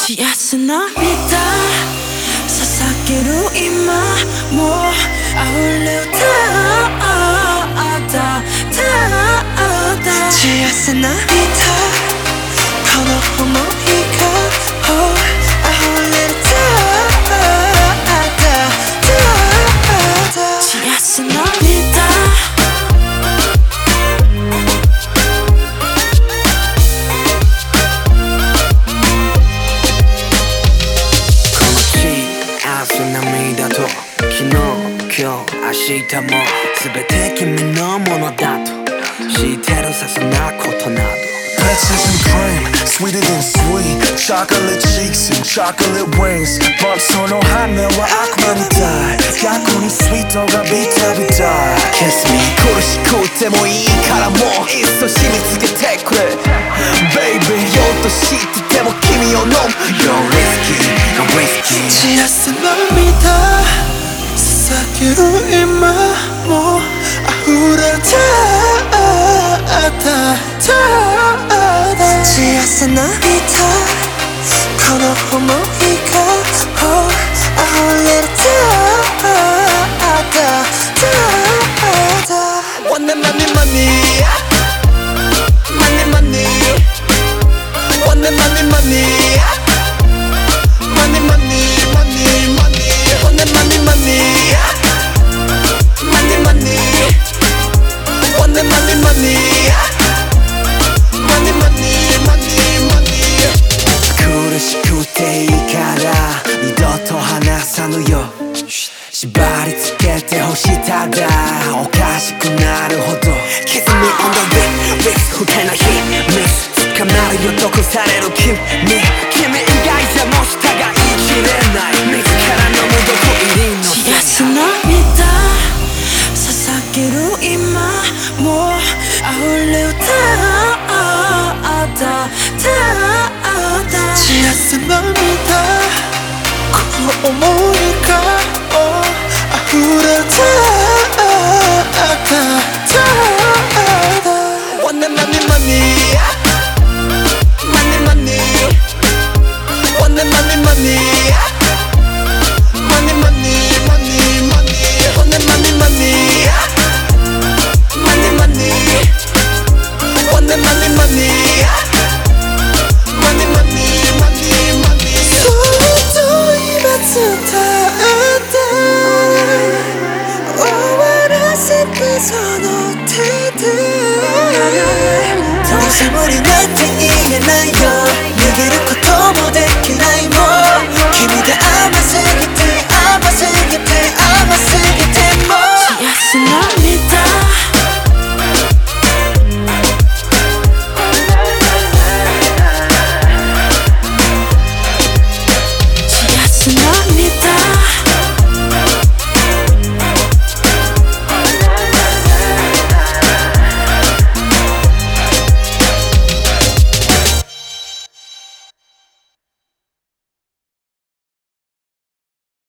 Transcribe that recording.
幸せな涙捧げる今も溢れ歌幸せな涙この想いが溢れる幸せな涙涙と昨日、今日、明日も全て君のものだと知ってるさそんなことなど Peaches and cream, sweeter than sweet Chocolate cheeks and chocolate wings Butその羽は悪魔みたい逆にスイートがビタビタ Kiss me 苦しくてもいいからもういっそ染みつけてくれ Baby 酔うと知ってても君を飲む You're risky, you're risky 幸せな涙捧げる今も溢れた幸せな涙この想いが溢れるMoney, money, money Money, money Money, money, money Money, money, money, money Money, money, money Money, money Money, money, money Money, money, money, money 苦しくていいから二度と離さぬよ縛り付けてほしただおかしくなるほど Kiss me on the wrist 不快な秘密捕まるよ毒される君君以外じゃもう従いきれない自らの無毒入りの幸せな涙捧げる今も溢れ歌幸せな涙この想いが溢れたMoney, money, money Money, money Money, money, money Money, money, money, money Money, money, money Money, money Money, money, money Money, money, money, money そっと今伝えて終わらせてその手でどうせ無理なんて言えないよ逃げることもできないもん君で甘すぎて甘すぎて